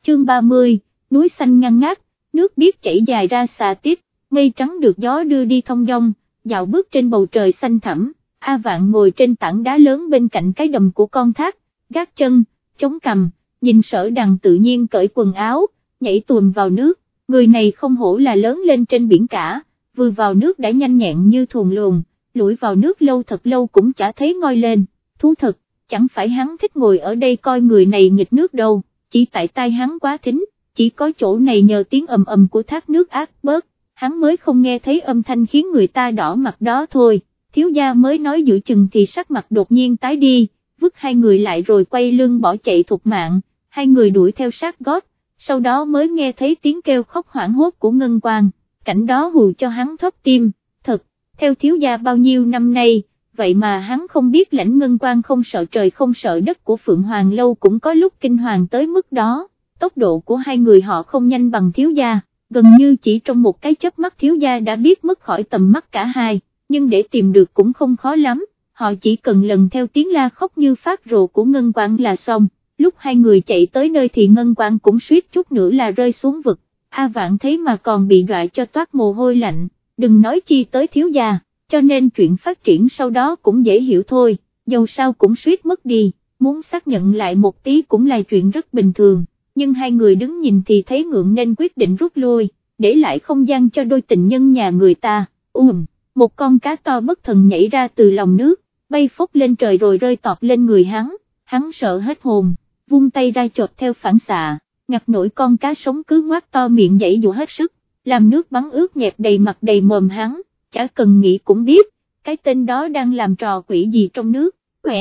chương 30, núi xanh ngăn ngát, nước biếc chảy dài ra xà tít, mây trắng được gió đưa đi thong dong, dạo bước trên bầu trời xanh thẳm. A Vạn ngồi trên tảng đá lớn bên cạnh cái đầm của con thác, gác chân, chống cằm, nhìn Sở Đằng tự nhiên cởi quần áo, nhảy tuồm vào nước, người này không hổ là lớn lên trên biển cả, vừa vào nước đã nhanh nhẹn như thuồng luồng, lủi vào nước lâu thật lâu cũng chả thấy ngoi lên, thú thật, chẳng phải hắn thích ngồi ở đây coi người này nghịch nước đâu, chỉ tại tai hắn quá thính, chỉ có chỗ này nhờ tiếng ầm ầm của thác nước át bớt, hắn mới không nghe thấy âm thanh khiến người ta đỏ mặt đó thôi. Thiếu gia mới nói giữa chừng thì sắc mặt đột nhiên tái đi, vứt hai người lại rồi quay lưng bỏ chạy thục mạng, hai người đuổi theo sát gót, sau đó mới nghe thấy tiếng kêu khóc hoảng hốt của Ngân Quang, cảnh đó hù cho hắn thót tim, thật, theo thiếu gia bao nhiêu năm nay, vậy mà hắn không biết lãnh Ngân Quang không sợ trời không sợ đất của Phượng Hoàng Lâu cũng có lúc kinh hoàng tới mức đó, tốc độ của hai người họ không nhanh bằng thiếu gia, gần như chỉ trong một cái chớp mắt thiếu gia đã biết mất khỏi tầm mắt cả hai. Nhưng để tìm được cũng không khó lắm, họ chỉ cần lần theo tiếng la khóc như phát rồ của Ngân Quang là xong, lúc hai người chạy tới nơi thì Ngân Quang cũng suýt chút nữa là rơi xuống vực, A Vạn thấy mà còn bị dọa cho toát mồ hôi lạnh, đừng nói chi tới thiếu gia, cho nên chuyện phát triển sau đó cũng dễ hiểu thôi, dầu sao cũng suýt mất đi, muốn xác nhận lại một tí cũng là chuyện rất bình thường, nhưng hai người đứng nhìn thì thấy ngượng nên quyết định rút lui, để lại không gian cho đôi tình nhân nhà người ta, một con cá to bất thần nhảy ra từ lòng nước, bay phốc lên trời rồi rơi tọt lên người hắn sợ hết hồn, vung tay ra chộp theo phản xạ, ngặt nổi con cá sống cứ ngoác to miệng giãy giụa hết sức, làm nước bắn ướt nhẹp đầy mặt đầy mồm hắn, chả cần nghĩ cũng biết, cái tên đó đang làm trò quỷ gì trong nước,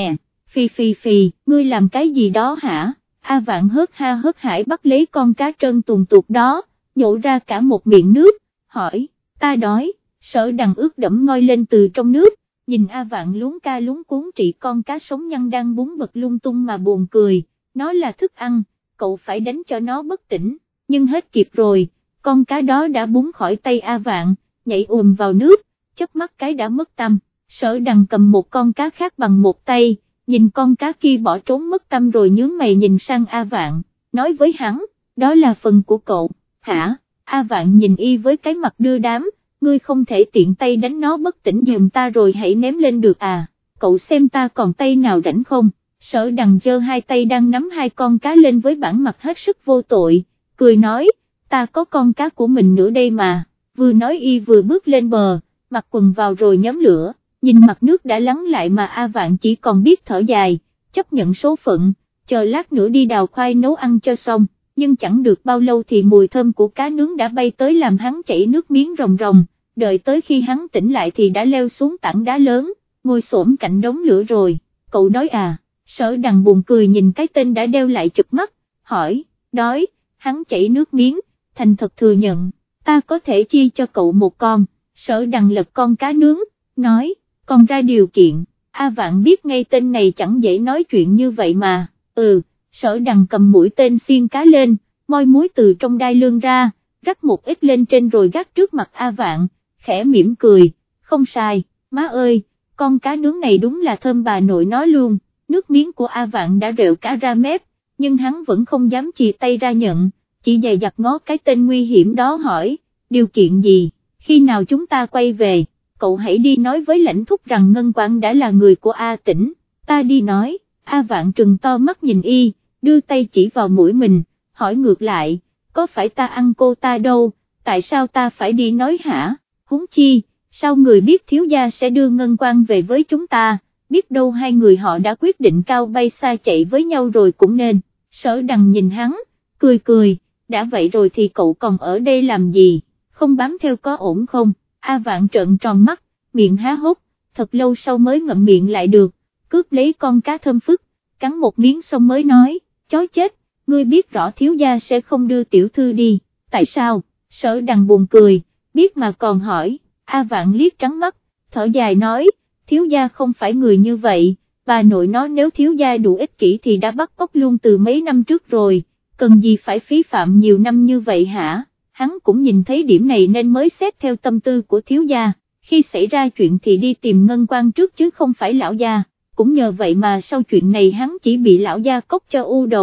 phì, ngươi làm cái gì đó hả, A Vạn hớt ha hớt hải bắt lấy con cá trơn tuồn tuột đó, nhổ ra cả một miệng nước, hỏi, ta đói. Sở Đằng ướt đẫm ngoi lên từ trong nước, nhìn A Vạn luống ca luống cuống trị con cá sống nhăn đang búng bật lung tung mà buồn cười, nó là thức ăn, cậu phải đánh cho nó bất tỉnh, nhưng hết kịp rồi, con cá đó đã búng khỏi tay A Vạn, nhảy vào nước, chớp mắt cái đã mất tăm, Sở Đằng cầm một con cá khác bằng một tay, nhìn con cá kia bỏ trốn mất tăm rồi nhướng mày nhìn sang A Vạn, nói với hắn, đó là phần của cậu, hả, A Vạn nhìn y với cái mặt đưa đám, ngươi không thể tiện tay đánh nó bất tỉnh giùm ta rồi hãy ném lên được à, cậu xem ta còn tay nào rảnh không, Sở Đằng giơ hai tay đang nắm hai con cá lên với bản mặt hết sức vô tội, cười nói, ta có con cá của mình nữa đây mà, vừa nói y vừa bước lên bờ, mặc quần vào rồi nhóm lửa, nhìn mặt nước đã lắng lại mà A Vạn chỉ còn biết thở dài, chấp nhận số phận, chờ lát nữa đi đào khoai nấu ăn cho xong. Nhưng chẳng được bao lâu thì mùi thơm của cá nướng đã bay tới làm hắn chảy nước miếng ròng ròng, đợi tới khi hắn tỉnh lại thì đã leo xuống tảng đá lớn, ngồi xổm cạnh đống lửa rồi, cậu đói à, Sở Đằng buồn cười nhìn cái tên đã đeo lại chụp mắt, hỏi, đói, hắn chảy nước miếng, thành thật thừa nhận, ta có thể chia cho cậu một con, Sở Đằng lật con cá nướng, nói, còn ra điều kiện, A Vạn biết ngay tên này chẳng dễ nói chuyện như vậy mà, Sở Đằng cầm mũi tên xiên cá lên, moi muối từ trong đai lương ra, rắc một ít lên trên rồi gác trước mặt A Vạn, khẽ mỉm cười, không sai, má ơi, con cá nướng này đúng là thơm bà nội nó luôn, nước miếng của A Vạn đã rệu cả ra mép, nhưng hắn vẫn không dám chì tay ra nhận, chỉ dè dặt ngó cái tên nguy hiểm đó hỏi, điều kiện gì, khi nào chúng ta quay về, cậu hãy đi nói với lãnh thúc rằng Ngân Quang đã là người của A Tĩnh, ta đi nói, A Vạn trừng to mắt nhìn y, đưa tay chỉ vào mũi mình, hỏi ngược lại, có phải ta ăn cô ta đâu, tại sao ta phải đi nói hả, huống chi, sao người biết thiếu gia sẽ đưa Ngân Quang về với chúng ta, biết đâu hai người họ đã quyết định cao bay xa chạy với nhau rồi cũng nên, Sở Đằng nhìn hắn, cười, đã vậy rồi thì cậu còn ở đây làm gì, không bám theo có ổn không, A Vạn trợn tròn mắt, miệng há hốc, thật lâu sau mới ngậm miệng lại được, cướp lấy con cá thơm phức, cắn một miếng xong mới nói, chó chết, ngươi biết rõ thiếu gia sẽ không đưa tiểu thư đi, tại sao, Sở Đằng buồn cười, biết mà còn hỏi, A Vạn liếc trắng mắt, thở dài nói, thiếu gia không phải người như vậy, bà nội nó nếu thiếu gia đủ ích kỷ thì đã bắt cóc luôn từ mấy năm trước rồi, cần gì phải phí phạm nhiều năm như vậy hả, hắn cũng nhìn thấy điểm này nên mới xét theo tâm tư của thiếu gia, khi xảy ra chuyện thì đi tìm Ngân Quang trước chứ không phải lão gia, cũng nhờ vậy mà sau chuyện này hắn chỉ bị lão gia cốc cho u đầu,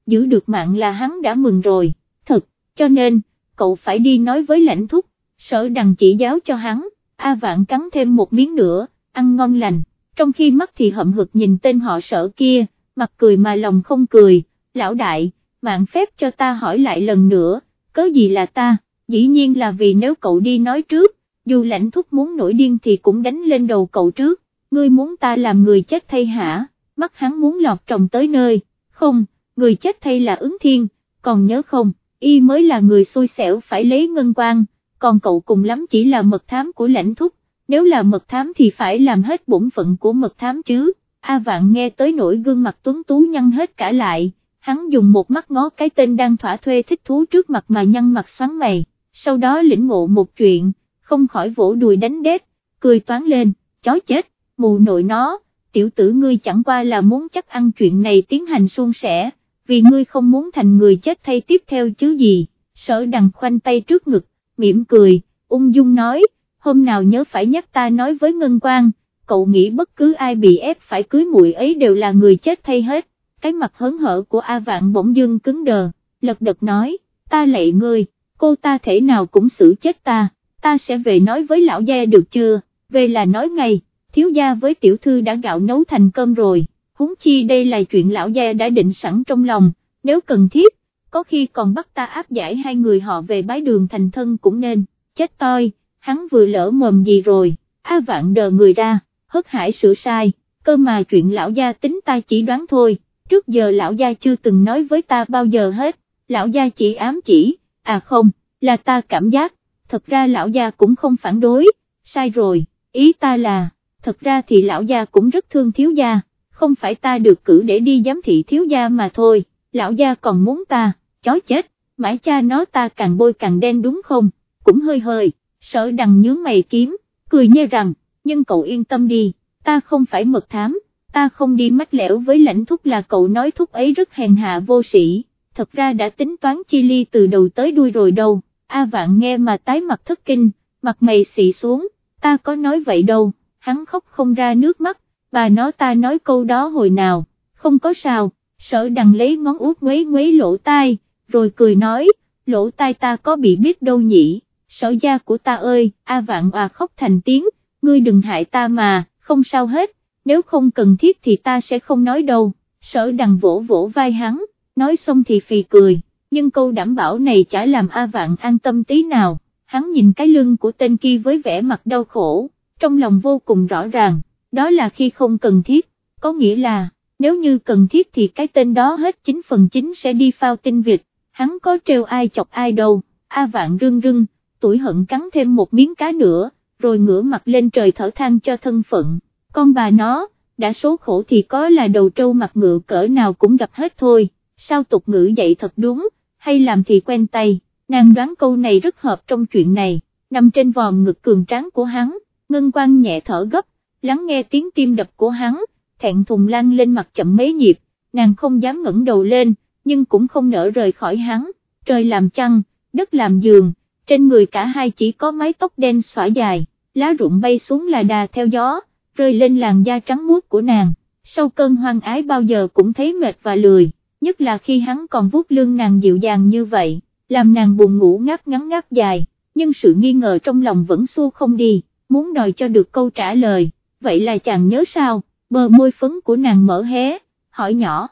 giữ được mạng là hắn đã mừng rồi, thật, cho nên, cậu phải đi nói với Lãnh thúc. Sở Đằng chỉ giáo cho hắn, A Vạn cắn thêm một miếng nữa, ăn ngon lành, trong khi mắt thì hậm hực nhìn tên họ Sở kia, mặt cười mà lòng không cười. Lão đại, mạng phép cho ta hỏi lại lần nữa, cớ gì là ta? Dĩ nhiên là vì nếu cậu đi nói trước, dù Lãnh thúc muốn nổi điên thì cũng đánh lên đầu cậu trước. Ngươi muốn ta làm người chết thay hả? Mắt hắn muốn lọt tròng tới nơi. Không, người chết thay là Ứng Thiên, còn nhớ không, y mới là người xui xẻo phải lấy ngân quan, còn cậu cùng lắm chỉ là mật thám của Lãnh thúc, nếu là mật thám thì phải làm hết bổn phận của mật thám chứ. A Vạn nghe tới nỗi gương mặt tuấn tú nhăn hết cả lại, hắn dùng một mắt ngó cái tên đang thỏa thuê thích thú trước mặt mà nhăn mặt xoắn mày, sau đó lĩnh ngộ một chuyện, không khỏi vỗ đùi đánh đét, cười toáng lên, chó chết, mù nội nó, tiểu tử ngươi chẳng qua là muốn chắc ăn chuyện này tiến hành suôn sẻ, vì ngươi không muốn thành người chết thay tiếp theo chứ gì. Sở Đằng khoanh tay trước ngực, mỉm cười, ung dung nói, hôm nào nhớ phải nhắc ta nói với Ngân Quang, cậu nghĩ bất cứ ai bị ép phải cưới muội ấy đều là người chết thay hết. Cái mặt hớn hở của A Vạn bỗng dưng cứng đờ, lật đật nói, ta lạy ngươi, cô ta thể nào cũng xử chết ta sẽ về nói với lão gia được chưa? Về là nói ngay, thiếu gia với tiểu thư đã gạo nấu thành cơm rồi, huống chi đây là chuyện lão gia đã định sẵn trong lòng, nếu cần thiết, có khi còn bắt ta áp giải hai người họ về bái đường thành thân cũng nên. Chết toi, hắn vừa lỡ mồm gì rồi? A Vạn đờ người ra, hớt hải sửa sai, cơ mà chuyện lão gia tính ta chỉ đoán thôi, trước giờ lão gia chưa từng nói với ta bao giờ hết, lão gia chỉ ám chỉ, à không, là ta cảm giác, thật ra lão gia cũng không phản đối, sai rồi, ý ta là, thật ra thì lão gia cũng rất thương thiếu gia, không phải ta được cử để đi giám thị thiếu gia mà thôi, lão gia còn muốn ta, chó chết, mãi cha nó ta càng bôi càng đen đúng không, cũng hơi hơi. Sở Đằng nhướng mày kiếm, cười nhê rằng, nhưng cậu yên tâm đi, ta không phải mật thám, ta không đi mách lẻo với Lãnh thúc là cậu nói thúc ấy rất hèn hạ vô sĩ, thật ra đã tính toán chi ly từ đầu tới đuôi rồi đâu. A Vạn nghe mà tái mặt thất kinh, mặt mày xị xuống, ta có nói vậy đâu, hắn khóc không ra nước mắt, bà nói ta nói câu đó hồi nào, không có sao. Sở Đằng lấy ngón út nguấy nguấy lỗ tai, rồi cười nói, lỗ tai ta có bị biết đâu nhỉ. Sở gia của ta ơi, A Vạn khóc thành tiếng, ngươi đừng hại ta mà, không sao hết, nếu không cần thiết thì ta sẽ không nói đâu. Sở Đằng vỗ vỗ vai hắn, nói xong thì phì cười, nhưng câu đảm bảo này chả làm A Vạn an tâm tí nào, hắn nhìn cái lưng của tên kia với vẻ mặt đau khổ, trong lòng vô cùng rõ ràng, đó là khi không cần thiết, có nghĩa là, nếu như cần thiết thì cái tên đó hết 9/9 sẽ đi phao tin vịt, hắn có trêu ai chọc ai đâu. A Vạn rưng rưng, tủi hận cắn thêm một miếng cá nữa, rồi ngửa mặt lên trời thở than cho thân phận, con bà nó, đã số khổ thì có là đầu trâu mặt ngựa cỡ nào cũng gặp hết thôi, sao tục ngữ dạy thật đúng, hay làm thì quen tay, nàng đoán câu này rất hợp trong chuyện này, nằm trên vòm ngực cường tráng của hắn, Ngân Quang nhẹ thở gấp, lắng nghe tiếng tim đập của hắn, thẹn thùng lăn lên mặt chậm mấy nhịp, nàng không dám ngẩng đầu lên, nhưng cũng không nỡ rời khỏi hắn, trời làm chăn, đất làm giường, trên người cả hai chỉ có mái tóc đen xõa dài, lá rụng bay xuống là đà theo gió, rơi lên làn da trắng muốt của nàng, sau cơn hoang ái bao giờ cũng thấy mệt và lười, nhất là khi hắn còn vuốt lưng nàng dịu dàng như vậy, làm nàng buồn ngủ ngáp ngắn ngáp dài, nhưng sự nghi ngờ trong lòng vẫn xua không đi, muốn đòi cho được câu trả lời, vậy là chàng nhớ sao, bờ môi phấn của nàng mở hé, hỏi nhỏ,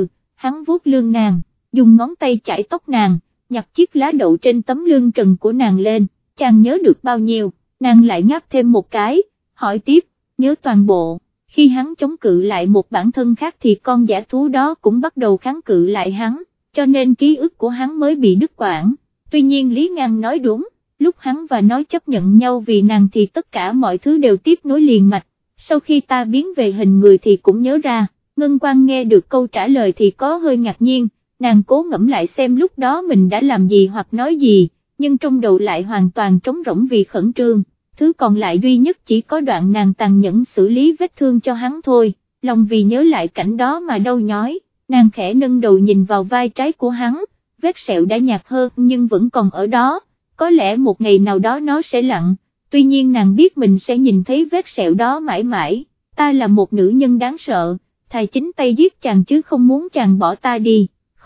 hắn vuốt lưng nàng, dùng ngón tay chải tóc nàng, nhặt chiếc lá đậu trên tấm lưng trần của nàng lên, chàng nhớ được bao nhiêu, nàng lại ngáp thêm một cái, hỏi tiếp, nhớ toàn bộ, khi hắn chống cự lại một bản thân khác thì con dã thú đó cũng bắt đầu kháng cự lại hắn, cho nên ký ức của hắn mới bị đứt quãng. Tuy nhiên Lý Ngang nói đúng, lúc hắn và nó chấp nhận nhau vì nàng thì tất cả mọi thứ đều tiếp nối liền mạch, sau khi ta biến về hình người thì cũng nhớ ra. Ngân Quang nghe được câu trả lời thì có hơi ngạc nhiên, nàng cố ngẫm lại xem lúc đó mình đã làm gì hoặc nói gì, nhưng trong đầu lại hoàn toàn trống rỗng vì khẩn trương, thứ còn lại duy nhất chỉ có đoạn nàng tàn nhẫn xử lý vết thương cho hắn thôi, lòng vì nhớ lại cảnh đó mà đau nhói, nàng khẽ nâng đầu nhìn vào vai trái của hắn, vết sẹo đã nhạt hơn nhưng vẫn còn ở đó, có lẽ một ngày nào đó nó sẽ lặn, tuy nhiên nàng biết mình sẽ nhìn thấy vết sẹo đó mãi mãi, ta là một nữ nhân đáng sợ, thà chính tay giết chàng chứ không muốn chàng bỏ ta đi,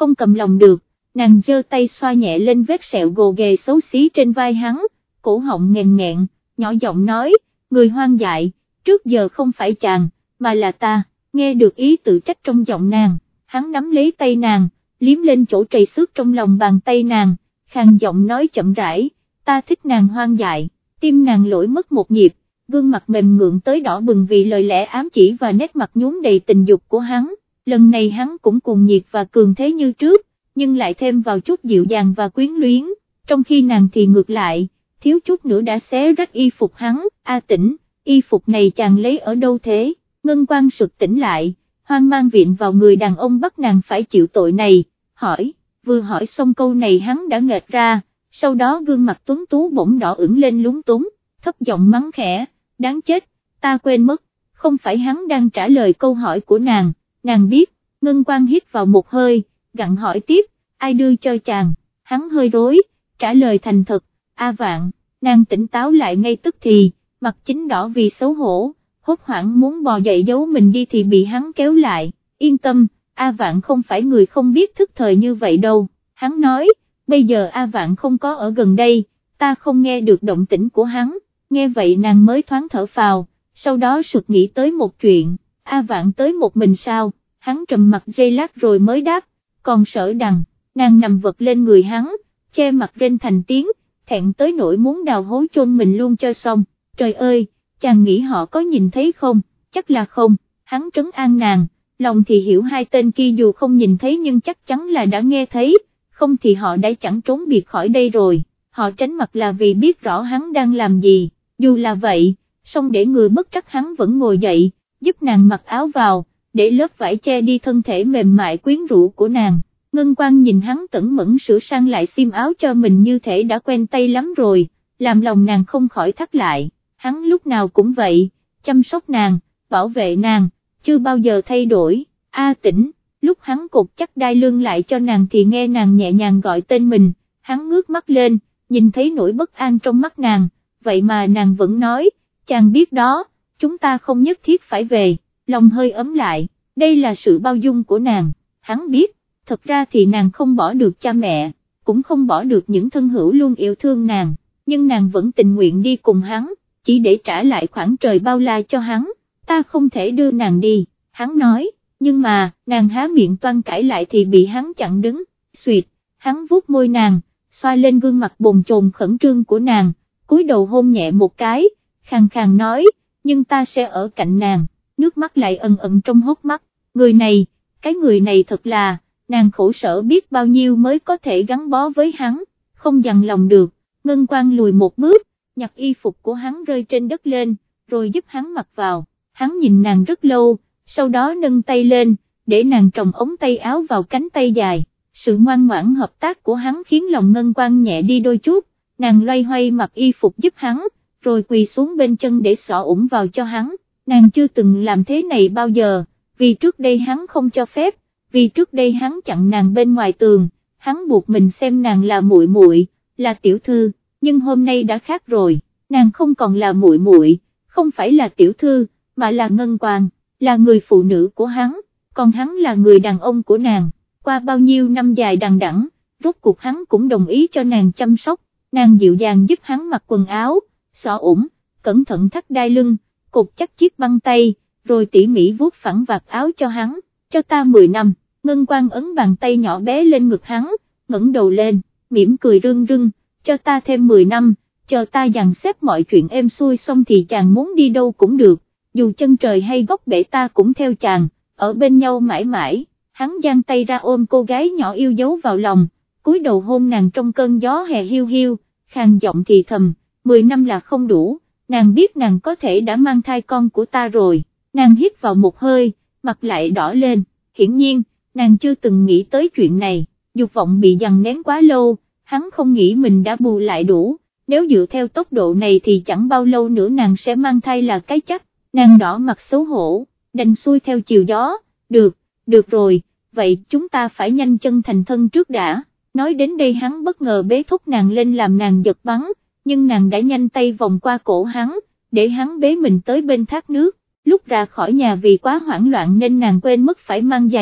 không cầm lòng được, nàng giơ tay xoa nhẹ lên vết sẹo gồ ghề xấu xí trên vai hắn, cổ họng nghẹn nghẹn, nhỏ giọng nói, người hoang dại, trước giờ không phải chàng, mà là ta. Nghe được ý tự trách trong giọng nàng, hắn nắm lấy tay nàng, liếm lên chỗ trầy xước trong lòng bàn tay nàng, khàn giọng nói chậm rãi, ta thích nàng hoang dại. Tim nàng lỗi mất một nhịp, gương mặt mềm ngượng tới đỏ bừng vì lời lẽ ám chỉ và nét mặt nhuốm đầy tình dục của hắn. Lần này hắn cũng cuồng nhiệt và cường thế như trước, nhưng lại thêm vào chút dịu dàng và quyến luyến, trong khi nàng thì ngược lại, thiếu chút nữa đã xé rách y phục hắn. A Tĩnh, y phục này chàng lấy ở đâu thế? Ngân Quang sực tỉnh lại, hoang mang viện vào người đàn ông bắt nàng phải chịu tội này, hỏi, vừa hỏi xong câu này hắn đã nghẹt ra, sau đó gương mặt tuấn tú bỗng đỏ ửng lên lúng túng, thấp giọng mắng khẽ, đáng chết, ta quên mất, không phải hắn đang trả lời câu hỏi của nàng biết. Ngân Quang hít vào một hơi, gặng hỏi tiếp, ai đưa cho chàng? Hắn hơi rối, trả lời thành thật, A Vạn. Nàng tỉnh táo lại ngay tức thì, mặt chính đỏ vì xấu hổ, hốt hoảng muốn bò dậy giấu mình đi thì bị hắn kéo lại, yên tâm, A Vạn không phải người không biết thức thời như vậy đâu. Hắn nói, bây giờ A Vạn không có ở gần đây, ta không nghe được động tĩnh của hắn. Nghe vậy nàng mới thoáng thở phào, sau đó sực nghĩ tới một chuyện, A Vạn tới một mình sao? Hắn trầm mặt giây lát rồi mới đáp, còn Sở Đằng. Nàng nằm vật lên người hắn, che mặt rên thành tiếng, thẹn tới nỗi muốn đào hố chôn mình luôn cho xong. Trời ơi, chàng nghĩ họ có nhìn thấy không? Chắc là không. Hắn trấn an nàng, lòng thì hiểu hai tên kia dù không nhìn thấy nhưng chắc chắn là đã nghe thấy, không thì họ đã chẳng trốn biệt khỏi đây rồi. Họ tránh mặt là vì biết rõ hắn đang làm gì, dù là vậy, song để người bất trắc hắn vẫn ngồi dậy, giúp nàng mặc áo vào, để lớp vải che đi thân thể mềm mại quyến rũ của nàng. Ngân Quang nhìn hắn tẩn mẫn sửa sang lại xiêm áo cho mình như thể đã quen tay lắm rồi, làm lòng nàng không khỏi thắt lại. Hắn lúc nào cũng vậy, chăm sóc nàng, bảo vệ nàng, chưa bao giờ thay đổi. A Tĩnh, lúc hắn cột chắc đai lưng lại cho nàng thì nghe nàng nhẹ nhàng gọi tên mình, hắn ngước mắt lên, nhìn thấy nỗi bất an trong mắt nàng, vậy mà nàng vẫn nói, chàng biết đó, chúng ta không nhất thiết phải về. Lòng hơi ấm lại, đây là sự bao dung của nàng. Hắn biết, thật ra thì nàng không bỏ được cha mẹ, cũng không bỏ được những thân hữu luôn yêu thương nàng, nhưng nàng vẫn tình nguyện đi cùng hắn, chỉ để trả lại khoảng trời bao la cho hắn. Ta không thể đưa nàng đi, hắn nói, nhưng mà, nàng há miệng toan cãi lại thì bị hắn chặn đứng, xuyệt, hắn vuốt môi nàng, xoa lên gương mặt bồn chồn khẩn trương của nàng, cúi đầu hôn nhẹ một cái, khàn khàn nói, nhưng ta sẽ ở cạnh nàng. Nước mắt lại ẩn ẩn trong hốc mắt, người này, cái người này thật là, nàng khổ sở biết bao nhiêu mới có thể gắn bó với hắn, không dằn lòng được. Ngân Quang lùi một bước, nhặt y phục của hắn rơi trên đất lên, rồi giúp hắn mặc vào. Hắn nhìn nàng rất lâu, sau đó nâng tay lên, để nàng trồng ống tay áo vào cánh tay dài. Sự ngoan ngoãn hợp tác của hắn khiến lòng Ngân Quang nhẹ đi đôi chút, nàng loay hoay mặc y phục giúp hắn, rồi quỳ xuống bên chân để xỏ ủng vào cho hắn. Nàng chưa từng làm thế này bao giờ, vì trước đây hắn không cho phép, vì trước đây hắn chặn nàng bên ngoài tường, hắn buộc mình xem nàng là muội muội, là tiểu thư, nhưng hôm nay đã khác rồi, nàng không còn là muội muội, không phải là tiểu thư, mà là Ngân Quang, là người phụ nữ của hắn, còn hắn là người đàn ông của nàng. Qua bao nhiêu năm dài đằng đẵng, rốt cuộc hắn cũng đồng ý cho nàng chăm sóc, nàng dịu dàng giúp hắn mặc quần áo, xỏ ủng, cẩn thận thắt đai lưng, cột chắc chiếc băng tay, rồi tỉ mỉ vuốt phẳng vạt áo cho hắn, cho ta 10 năm. Ngân Quang ấn bàn tay nhỏ bé lên ngực hắn, ngẩng đầu lên, mỉm cười rưng rưng, cho ta thêm 10 năm, chờ ta dàn xếp mọi chuyện êm xuôi xong thì chàng muốn đi đâu cũng được, dù chân trời hay góc bể ta cũng theo chàng, ở bên nhau mãi mãi. Hắn giang tay ra ôm cô gái nhỏ yêu dấu vào lòng, cúi đầu hôn nàng trong cơn gió hè hiu hiu, khàn giọng thì thầm, 10 năm là không đủ, nàng biết nàng có thể đã mang thai con của ta rồi. Nàng hít vào một hơi, mặt lại đỏ lên, hiển nhiên, nàng chưa từng nghĩ tới chuyện này, dục vọng bị dằn nén quá lâu, hắn không nghĩ mình đã bù lại đủ, nếu dựa theo tốc độ này thì chẳng bao lâu nữa nàng sẽ mang thai là cái chắc. Nàng đỏ mặt xấu hổ, đành xuôi theo chiều gió, được rồi, vậy chúng ta phải nhanh chân thành thân trước đã. Nói đến đây hắn bất ngờ bế thúc nàng lên làm nàng giật bắn, nhưng nàng đã nhanh tay vòng qua cổ hắn, để hắn bế mình tới bên thác nước. Lúc ra khỏi nhà vì quá hoảng loạn nên nàng quên mất phải mang giày,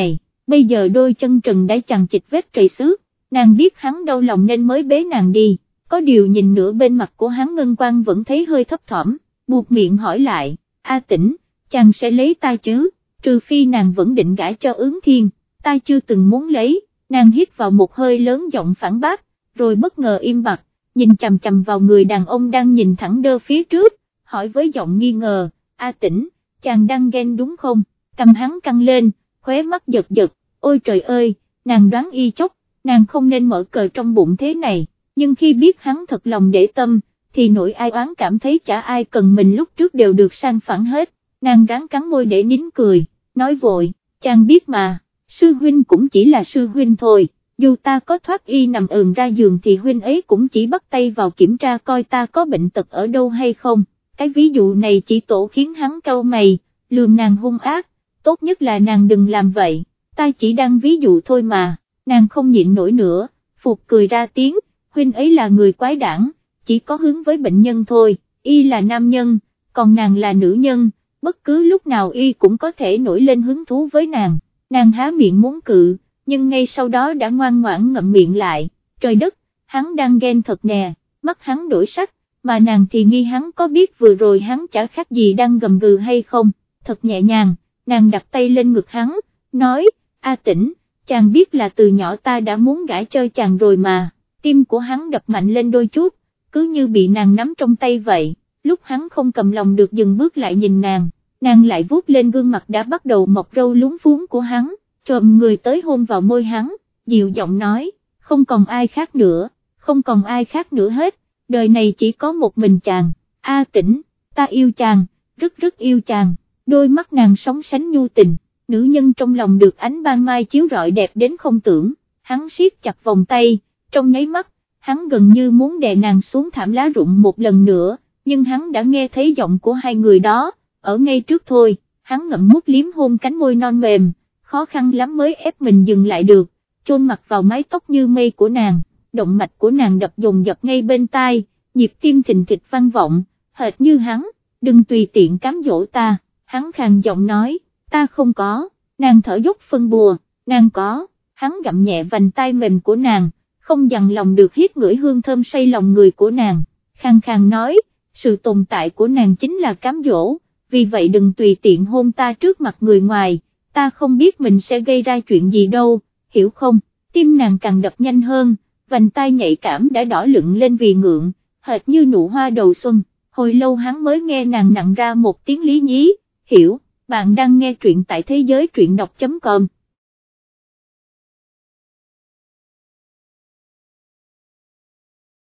bây giờ đôi chân trần đã chằng chịt vết trầy xước, nàng biết hắn đau lòng nên mới bế nàng đi, có điều nhìn nửa bên mặt của hắn ngân quang vẫn thấy hơi thấp thỏm, buộc miệng hỏi lại, A Tĩnh, chàng sẽ lấy ta chứ, trừ phi nàng vẫn định gả cho Ứng Thiên, ta chưa từng muốn lấy, nàng hít vào một hơi lớn giọng phản bác, rồi bất ngờ im bặt, nhìn chằm chằm vào người đàn ông đang nhìn thẳng đơ phía trước, hỏi với giọng nghi ngờ, A Tĩnh, chàng đang ghen đúng không, cầm hắn căng lên, khóe mắt giật giật, ôi trời ơi, nàng đoán y chốc, nàng không nên mở cờ trong bụng thế này, nhưng khi biết hắn thật lòng để tâm, thì nỗi ai oán cảm thấy chả ai cần mình lúc trước đều được sang phẳng hết, nàng ráng cắn môi để nín cười, nói vội, chàng biết mà, sư huynh cũng chỉ là sư huynh thôi, dù ta có thoát y nằm ườn ra giường thì huynh ấy cũng chỉ bắt tay vào kiểm tra coi ta có bệnh tật ở đâu hay không, cái ví dụ này chỉ tổ khiến hắn cau mày, lườm nàng hung ác, tốt nhất là nàng đừng làm vậy, ta chỉ đang ví dụ thôi mà, nàng không nhịn nổi nữa, phụt cười ra tiếng, huynh ấy là người quái đản, chỉ có hướng với bệnh nhân thôi, y là nam nhân, còn nàng là nữ nhân, bất cứ lúc nào y cũng có thể nổi lên hứng thú với nàng há miệng muốn cự, nhưng ngay sau đó đã ngoan ngoãn ngậm miệng lại, trời đất, hắn đang ghen thật nè, mắt hắn đổi sắc, mà nàng thì nghi hắn có biết vừa rồi hắn chả khác gì đang gầm gừ hay không, thật nhẹ nhàng, nàng đặt tay lên ngực hắn, nói, A Tĩnh, chàng biết là từ nhỏ ta đã muốn gả cho chàng rồi mà, tim của hắn đập mạnh lên đôi chút, cứ như bị nàng nắm trong tay vậy, lúc hắn không cầm lòng được dừng bước lại nhìn nàng lại vuốt lên gương mặt đã bắt đầu mọc râu lúng phúng của hắn, chồm người tới hôn vào môi hắn, dịu giọng nói, không còn ai khác nữa, không còn ai khác nữa hết, đời này chỉ có một mình chàng, A Tĩnh, ta yêu chàng, rất rất yêu chàng, đôi mắt nàng sóng sánh nhu tình, nữ nhân trong lòng được ánh ban mai chiếu rọi đẹp đến không tưởng, hắn siết chặt vòng tay, trong nháy mắt, hắn gần như muốn đè nàng xuống thảm lá rụng một lần nữa, nhưng hắn đã nghe thấy giọng của hai người đó, ở ngay trước thôi, hắn ngậm mút liếm hôn cánh môi non mềm, khó khăn lắm mới ép mình dừng lại được, chôn mặt vào mái tóc như mây của nàng, động mạch của nàng đập dồn dập ngay bên tai, nhịp tim thình thịch vang vọng, hệt như hắn, đừng tùy tiện cám dỗ ta, hắn khàn giọng nói, ta không có, nàng thở dốc phân bùa, nàng có, hắn gặm nhẹ vành tai mềm của nàng, không dằn lòng được hít ngửi hương thơm say lòng người của nàng, khàn khàn nói, sự tồn tại của nàng chính là cám dỗ, vì vậy đừng tùy tiện hôn ta trước mặt người ngoài, ta không biết mình sẽ gây ra chuyện gì đâu, hiểu không, tim nàng càng đập nhanh hơn, vành tai nhạy cảm đã đỏ lựng lên vì ngượng, hệt như nụ hoa đầu xuân, hồi lâu hắn mới nghe nàng nặng ra một tiếng lý nhí, hiểu, bạn đang nghe truyện tại thế giới truyện đọc.com.